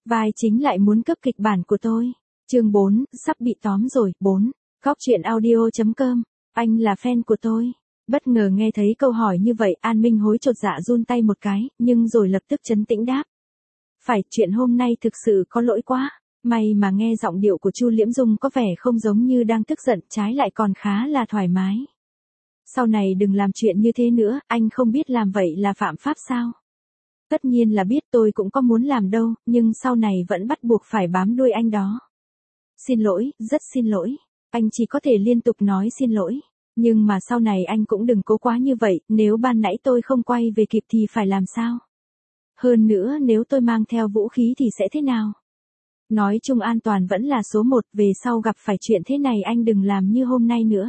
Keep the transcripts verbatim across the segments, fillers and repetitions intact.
vai chính lại muốn cấp kịch bản của tôi. Chương bốn, sắp bị tóm rồi, bốn. Góc truyện audio.com, anh là fan của tôi. Bất ngờ nghe thấy câu hỏi như vậy, An Minh Hối chột dạ run tay một cái, nhưng rồi lập tức trấn tĩnh đáp. Phải, chuyện hôm nay thực sự có lỗi quá. May mà nghe giọng điệu của Chu Liễm Dung có vẻ không giống như đang tức giận, trái lại còn khá là thoải mái. Sau này đừng làm chuyện như thế nữa, anh không biết làm vậy là phạm pháp sao? Tất nhiên là biết, tôi cũng có muốn làm đâu, nhưng sau này vẫn bắt buộc phải bám đuôi anh đó. Xin lỗi, rất xin lỗi. Anh chỉ có thể liên tục nói xin lỗi. Nhưng mà sau này anh cũng đừng cố quá như vậy, nếu ban nãy tôi không quay về kịp thì phải làm sao? Hơn nữa nếu tôi mang theo vũ khí thì sẽ thế nào? Nói chung an toàn vẫn là số một, về sau gặp phải chuyện thế này anh đừng làm như hôm nay nữa.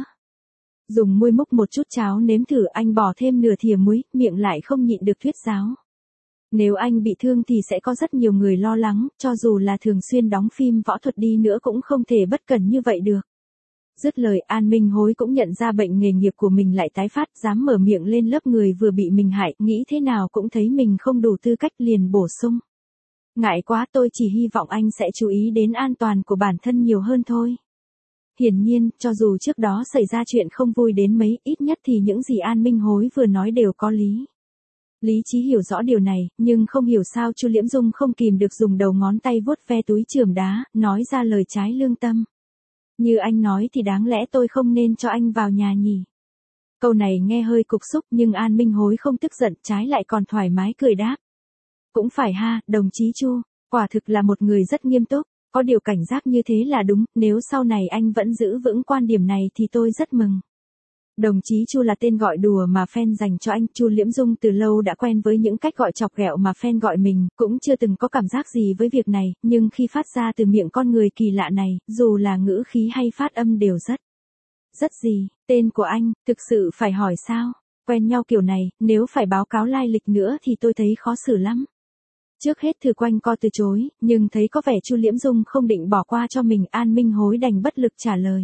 Dùng muôi múc một chút cháo nếm thử, anh bỏ thêm nửa thìa muối, miệng lại không nhịn được thuyết giáo. Nếu anh bị thương thì sẽ có rất nhiều người lo lắng, cho dù là thường xuyên đóng phim võ thuật đi nữa cũng không thể bất cẩn như vậy được. Dứt lời, An Minh Hối cũng nhận ra bệnh nghề nghiệp của mình lại tái phát, dám mở miệng lên lớp người vừa bị mình hại, nghĩ thế nào cũng thấy mình không đủ tư cách, liền bổ sung. Ngại quá, tôi chỉ hy vọng anh sẽ chú ý đến an toàn của bản thân nhiều hơn thôi. Hiển nhiên, cho dù trước đó xảy ra chuyện không vui đến mấy, ít nhất thì những gì An Minh Hối vừa nói đều có lý. Lý trí hiểu rõ điều này, nhưng không hiểu sao Chu Liễm Dung không kìm được dùng đầu ngón tay vuốt ve túi chườm đá, nói ra lời trái lương tâm. Như anh nói thì đáng lẽ tôi không nên cho anh vào nhà nhỉ. Câu này nghe hơi cục xúc nhưng An Minh Hối không tức giận, trái lại còn thoải mái cười đáp. Cũng phải ha, đồng chí Chu, quả thực là một người rất nghiêm túc, có điều cảnh giác như thế là đúng, nếu sau này anh vẫn giữ vững quan điểm này thì tôi rất mừng. Đồng chí Chu là tên gọi đùa mà fan dành cho anh. Chu Liễm Dung từ lâu đã quen với những cách gọi chọc ghẹo mà fan gọi mình, cũng chưa từng có cảm giác gì với việc này, nhưng khi phát ra từ miệng con người kỳ lạ này, dù là ngữ khí hay phát âm đều rất... Rất gì, tên của anh, thực sự phải hỏi sao? Quen nhau kiểu này, nếu phải báo cáo lai lịch nữa thì tôi thấy khó xử lắm. Trước hết thử quanh co từ chối, nhưng thấy có vẻ Chu Liễm Dung không định bỏ qua cho mình, An Minh Hối đành bất lực trả lời.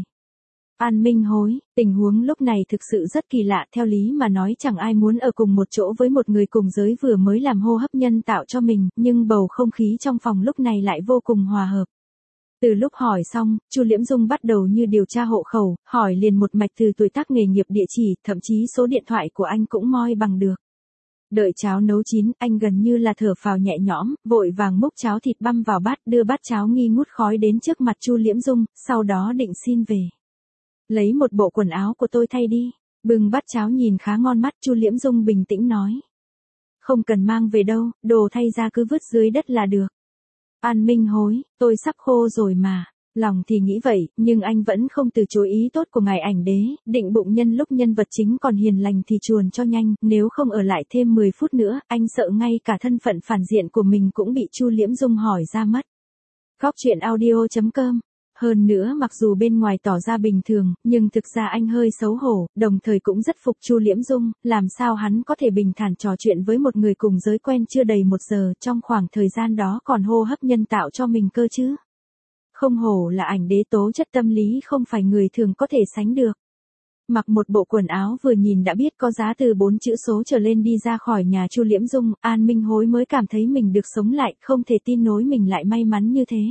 An Minh Hối, tình huống lúc này thực sự rất kỳ lạ, theo lý mà nói chẳng ai muốn ở cùng một chỗ với một người cùng giới vừa mới làm hô hấp nhân tạo cho mình, nhưng bầu không khí trong phòng lúc này lại vô cùng hòa hợp. Từ lúc hỏi xong, Chu Liễm Dung bắt đầu như điều tra hộ khẩu, hỏi liền một mạch từ tuổi tác, nghề nghiệp, địa chỉ, thậm chí số điện thoại của anh cũng moi bằng được. Đợi cháo nấu chín, anh gần như là thở phào nhẹ nhõm, vội vàng múc cháo thịt băm vào bát, đưa bát cháo nghi ngút khói đến trước mặt Chu Liễm Dung, sau đó định xin về. Lấy một bộ quần áo của tôi thay đi. Bưng bát cháo nhìn khá ngon mắt, Chu Liễm Dung bình tĩnh nói. Không cần mang về đâu, đồ thay ra cứ vứt dưới đất là được. An Minh Hối, tôi sắp khô rồi mà. Lòng thì nghĩ vậy, nhưng anh vẫn không từ chối ý tốt của ngài ảnh đế, định bụng nhân lúc nhân vật chính còn hiền lành thì chuồn cho nhanh, nếu không ở lại thêm mười phút nữa, anh sợ ngay cả thân phận phản diện của mình cũng bị Chu Liễm Dung hỏi ra mất. Góc truyện audio.com. Hơn nữa mặc dù bên ngoài tỏ ra bình thường, nhưng thực ra anh hơi xấu hổ, đồng thời cũng rất phục Chu Liễm Dung, làm sao hắn có thể bình thản trò chuyện với một người cùng giới quen chưa đầy một giờ, trong khoảng thời gian đó còn hô hấp nhân tạo cho mình cơ chứ. Không hổ là ảnh đế, tố chất tâm lý không phải người thường có thể sánh được. Mặc một bộ quần áo vừa nhìn đã biết có giá từ bốn chữ số trở lên đi ra khỏi nhà Chu Liễm Dung, An Minh Hối mới cảm thấy mình được sống lại, không thể tin nổi mình lại may mắn như thế.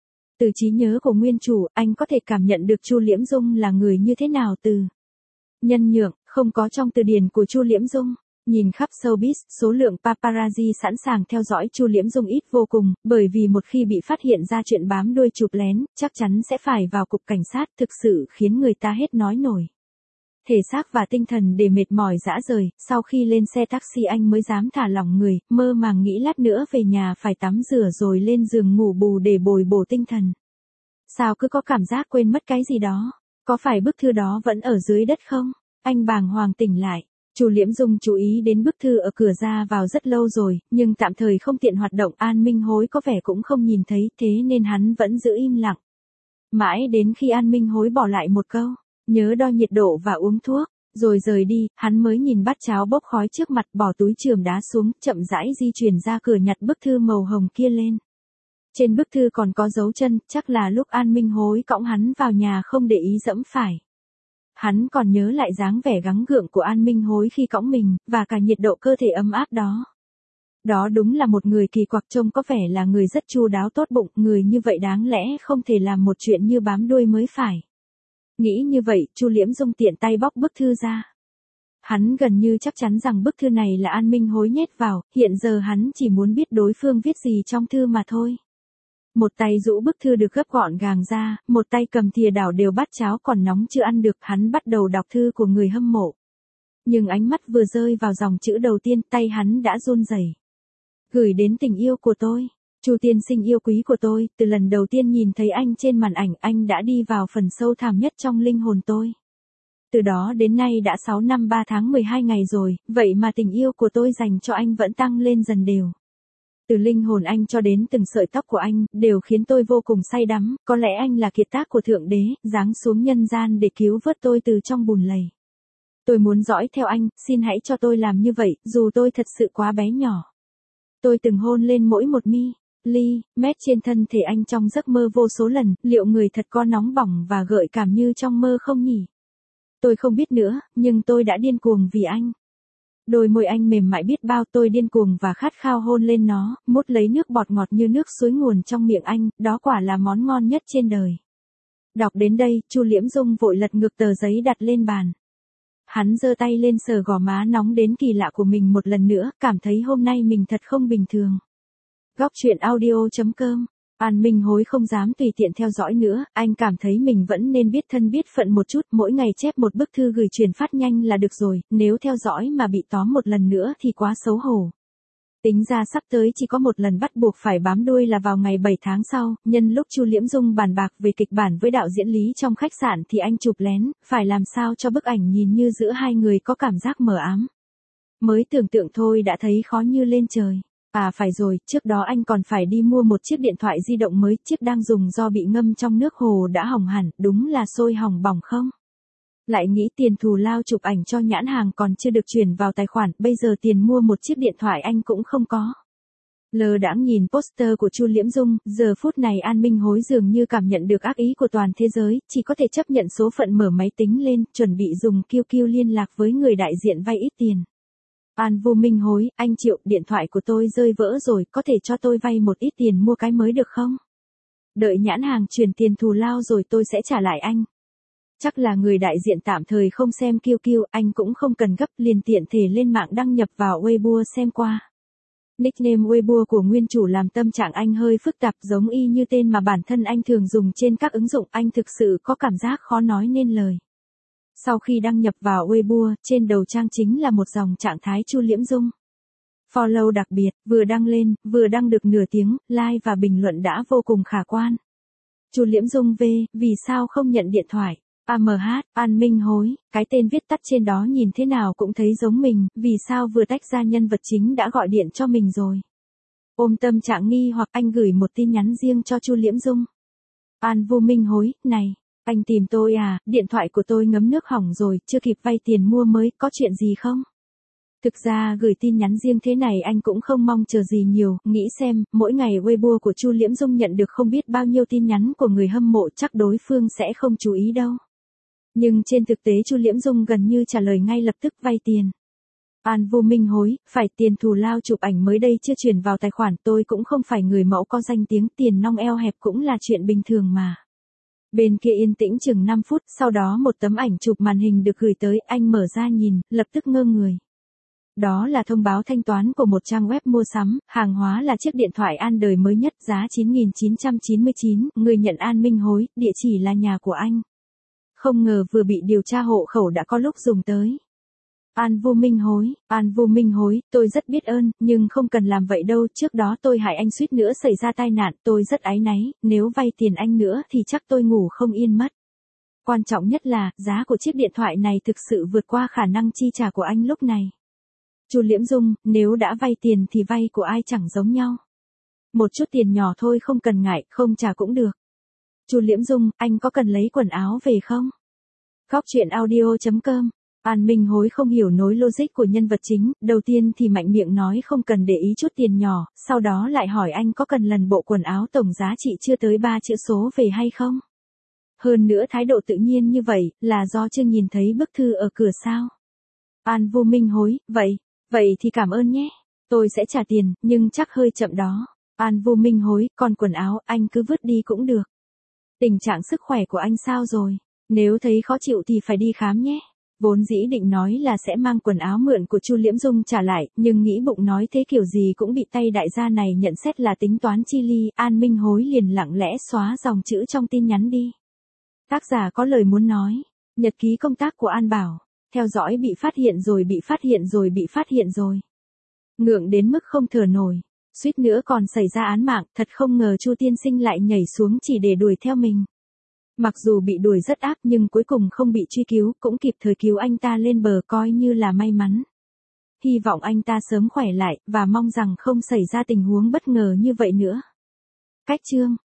Từ trí nhớ của nguyên chủ, anh có thể cảm nhận được Chu Liễm Dung là người như thế nào. Từ nhân nhượng, không có trong từ điển của Chu Liễm Dung. Nhìn khắp showbiz, số lượng paparazzi sẵn sàng theo dõi Chu Liễm Dung ít vô cùng, bởi vì một khi bị phát hiện ra chuyện bám đuôi chụp lén, chắc chắn sẽ phải vào cục cảnh sát, thực sự khiến người ta hết nói nổi. Thể xác và tinh thần để mệt mỏi rã rời, sau khi lên xe taxi anh mới dám thả lỏng người, mơ màng nghĩ lát nữa về nhà phải tắm rửa rồi lên giường ngủ bù để bồi bổ tinh thần. Sao cứ có cảm giác quên mất cái gì đó? Có phải bức thư đó vẫn ở dưới đất không? Anh bàng hoàng tỉnh lại. Chu Liễm Dung chú ý đến bức thư ở cửa ra vào rất lâu rồi, nhưng tạm thời không tiện hoạt động, An Minh Hối có vẻ cũng không nhìn thấy, thế nên hắn vẫn giữ im lặng. Mãi đến khi An Minh Hối bỏ lại một câu, nhớ đo nhiệt độ và uống thuốc, rồi rời đi, hắn mới nhìn bát cháo bốc khói trước mặt, bỏ túi chườm đá xuống, chậm rãi di chuyển ra cửa nhặt bức thư màu hồng kia lên. Trên bức thư còn có dấu chân, chắc là lúc An Minh Hối cõng hắn vào nhà không để ý dẫm phải. Hắn còn nhớ lại dáng vẻ gắng gượng của An Minh Hối khi cõng mình, và cả nhiệt độ cơ thể ấm áp đó. Đó đúng là một người kỳ quặc, trông có vẻ là người rất chu đáo tốt bụng, người như vậy đáng lẽ không thể làm một chuyện như bám đuôi mới phải. Nghĩ như vậy, Chu Liễm Dung tiện tay bóc bức thư ra. Hắn gần như chắc chắn rằng bức thư này là An Minh Hối nhét vào, hiện giờ hắn chỉ muốn biết đối phương viết gì trong thư mà thôi. Một tay rũ bức thư được gấp gọn gàng ra, một tay cầm thìa đảo đều bát cháo còn nóng chưa ăn được, hắn bắt đầu đọc thư của người hâm mộ. Nhưng ánh mắt vừa rơi vào dòng chữ đầu tiên, tay hắn đã run rẩy. Gửi đến tình yêu của tôi, Chu tiên sinh yêu quý của tôi, từ lần đầu tiên nhìn thấy anh trên màn ảnh, anh đã đi vào phần sâu thẳm nhất trong linh hồn tôi. Từ đó đến nay đã sáu năm ba tháng mười hai ngày rồi, vậy mà tình yêu của tôi dành cho anh vẫn tăng lên dần đều. Từ linh hồn anh cho đến từng sợi tóc của anh, đều khiến tôi vô cùng say đắm, có lẽ anh là kiệt tác của Thượng Đế, giáng xuống nhân gian để cứu vớt tôi từ trong bùn lầy. Tôi muốn dõi theo anh, xin hãy cho tôi làm như vậy, dù tôi thật sự quá bé nhỏ. Tôi từng hôn lên mỗi một mi, ly, mét trên thân thể anh trong giấc mơ vô số lần, liệu người thật có nóng bỏng và gợi cảm như trong mơ không nhỉ? Tôi không biết nữa, nhưng tôi đã điên cuồng vì anh. Đôi môi anh mềm mại biết bao, tôi điên cuồng và khát khao hôn lên nó, mút lấy nước bọt ngọt như nước suối nguồn trong miệng anh, đó quả là món ngon nhất trên đời. Đọc đến đây, Chu Liễm Dung vội lật ngược tờ giấy đặt lên bàn. Hắn giơ tay lên sờ gò má nóng đến kỳ lạ của mình một lần nữa, cảm thấy hôm nay mình thật không bình thường. Góc truyện audio chấm com. An Minh Hối không dám tùy tiện theo dõi nữa, anh cảm thấy mình vẫn nên biết thân biết phận một chút, mỗi ngày chép một bức thư gửi truyền phát nhanh là được rồi, nếu theo dõi mà bị tóm một lần nữa thì quá xấu hổ. Tính ra sắp tới chỉ có một lần bắt buộc phải bám đuôi là vào ngày bảy tháng sau, nhân lúc Chu Liễm Dung bàn bạc về kịch bản với đạo diễn Lý trong khách sạn thì anh chụp lén, phải làm sao cho bức ảnh nhìn như giữa hai người có cảm giác mờ ám. Mới tưởng tượng thôi đã thấy khó như lên trời. À phải rồi, trước đó anh còn phải đi mua một chiếc điện thoại di động mới, chiếc đang dùng do bị ngâm trong nước hồ đã hỏng hẳn, đúng là sôi hỏng bỏng không? Lại nghĩ tiền thù lao chụp ảnh cho nhãn hàng còn chưa được chuyển vào tài khoản, bây giờ tiền mua một chiếc điện thoại anh cũng không có. Lờ đãng nhìn poster của Chu Liễm Dung, giờ phút này An Minh Hối dường như cảm nhận được ác ý của toàn thế giới, chỉ có thể chấp nhận số phận mở máy tính lên, chuẩn bị dùng Q Q liên lạc với người đại diện vay ít tiền. An Vô Minh Hối, anh Triệu, điện thoại của tôi rơi vỡ rồi, có thể cho tôi vay một ít tiền mua cái mới được không? Đợi nhãn hàng chuyển tiền thù lao rồi tôi sẽ trả lại anh. Chắc là người đại diện tạm thời không xem Q Q, anh cũng không cần gấp, liền tiện thể lên mạng đăng nhập vào Weibo xem qua. Nickname Weibo của nguyên chủ làm tâm trạng anh hơi phức tạp, giống y như tên mà bản thân anh thường dùng trên các ứng dụng, anh thực sự có cảm giác khó nói nên lời. Sau khi đăng nhập vào Weibo, trên đầu trang chính là một dòng trạng thái Chu Liễm Dung. Follow đặc biệt, vừa đăng lên, vừa đăng được nửa tiếng, like và bình luận đã vô cùng khả quan. Chu Liễm Dung V, vì sao không nhận điện thoại? a em hát, An Minh Hối, cái tên viết tắt trên đó nhìn thế nào cũng thấy giống mình, vì sao vừa tách ra nhân vật chính đã gọi điện cho mình rồi? Ôm tâm trạng nghi hoặc anh gửi một tin nhắn riêng cho Chu Liễm Dung. An Vô Minh Hối, này, anh tìm tôi à, điện thoại của tôi ngấm nước hỏng rồi, chưa kịp vay tiền mua mới, có chuyện gì không? Thực ra gửi tin nhắn riêng thế này anh cũng không mong chờ gì nhiều, nghĩ xem, mỗi ngày Weibo của Chu Liễm Dung nhận được không biết bao nhiêu tin nhắn của người hâm mộ, chắc đối phương sẽ không chú ý đâu. Nhưng trên thực tế Chu Liễm Dung gần như trả lời ngay lập tức vay tiền. An Vô Minh Hối, phải tiền thù lao chụp ảnh mới đây chưa chuyển vào tài khoản, tôi cũng không phải người mẫu có danh tiếng, tiền nong eo hẹp cũng là chuyện bình thường mà. Bên kia yên tĩnh chừng năm phút, sau đó một tấm ảnh chụp màn hình được gửi tới, anh mở ra nhìn, lập tức ngơ người. Đó là thông báo thanh toán của một trang web mua sắm, hàng hóa là chiếc điện thoại An đời mới nhất giá chín nghìn chín trăm chín mươi chín, người nhận An Minh Hối, địa chỉ là nhà của anh. Không ngờ vừa bị điều tra hộ khẩu đã có lúc dùng tới. An Vô Minh Hối, An Vô Minh Hối, tôi rất biết ơn, nhưng không cần làm vậy đâu, trước đó tôi hại anh suýt nữa xảy ra tai nạn, tôi rất áy náy, nếu vay tiền anh nữa thì chắc tôi ngủ không yên mất. Quan trọng nhất là, giá của chiếc điện thoại này thực sự vượt qua khả năng chi trả của anh lúc này. Chu Liễm Dung, nếu đã vay tiền thì vay của ai chẳng giống nhau. Một chút tiền nhỏ thôi không cần ngại, không trả cũng được. Chu Liễm Dung, anh có cần lấy quần áo về không? Góc truyện audio chấm com. An Minh Hối không hiểu nối logic của nhân vật chính, đầu tiên thì mạnh miệng nói không cần để ý chút tiền nhỏ, sau đó lại hỏi anh có cần lần bộ quần áo tổng giá trị chưa tới ba chữ số về hay không? Hơn nữa thái độ tự nhiên như vậy, là do chưa nhìn thấy bức thư ở cửa sao? An Vô Minh Hối, vậy, vậy thì cảm ơn nhé. Tôi sẽ trả tiền, nhưng chắc hơi chậm đó. An Vô Minh hối, còn quần áo, anh cứ vứt đi cũng được. Tình trạng sức khỏe của anh sao rồi? Nếu thấy khó chịu thì phải đi khám nhé. Vốn dĩ định nói là sẽ mang quần áo mượn của Chu Liễm Dung trả lại, nhưng nghĩ bụng nói thế kiểu gì cũng bị tay đại gia này nhận xét là tính toán chi ly, An Minh hối liền lặng lẽ xóa dòng chữ trong tin nhắn đi. Tác giả có lời muốn nói. Nhật ký công tác của An Bảo. Theo dõi bị phát hiện rồi bị phát hiện rồi bị phát hiện rồi. Ngượng đến mức không thở nổi. Suýt nữa còn xảy ra án mạng, thật không ngờ Chu tiên sinh lại nhảy xuống chỉ để đuổi theo mình. Mặc dù bị đuổi rất ác nhưng cuối cùng không bị truy cứu, cũng kịp thời cứu anh ta lên bờ coi như là may mắn. Hy vọng anh ta sớm khỏe lại, và mong rằng không xảy ra tình huống bất ngờ như vậy nữa. Cách chương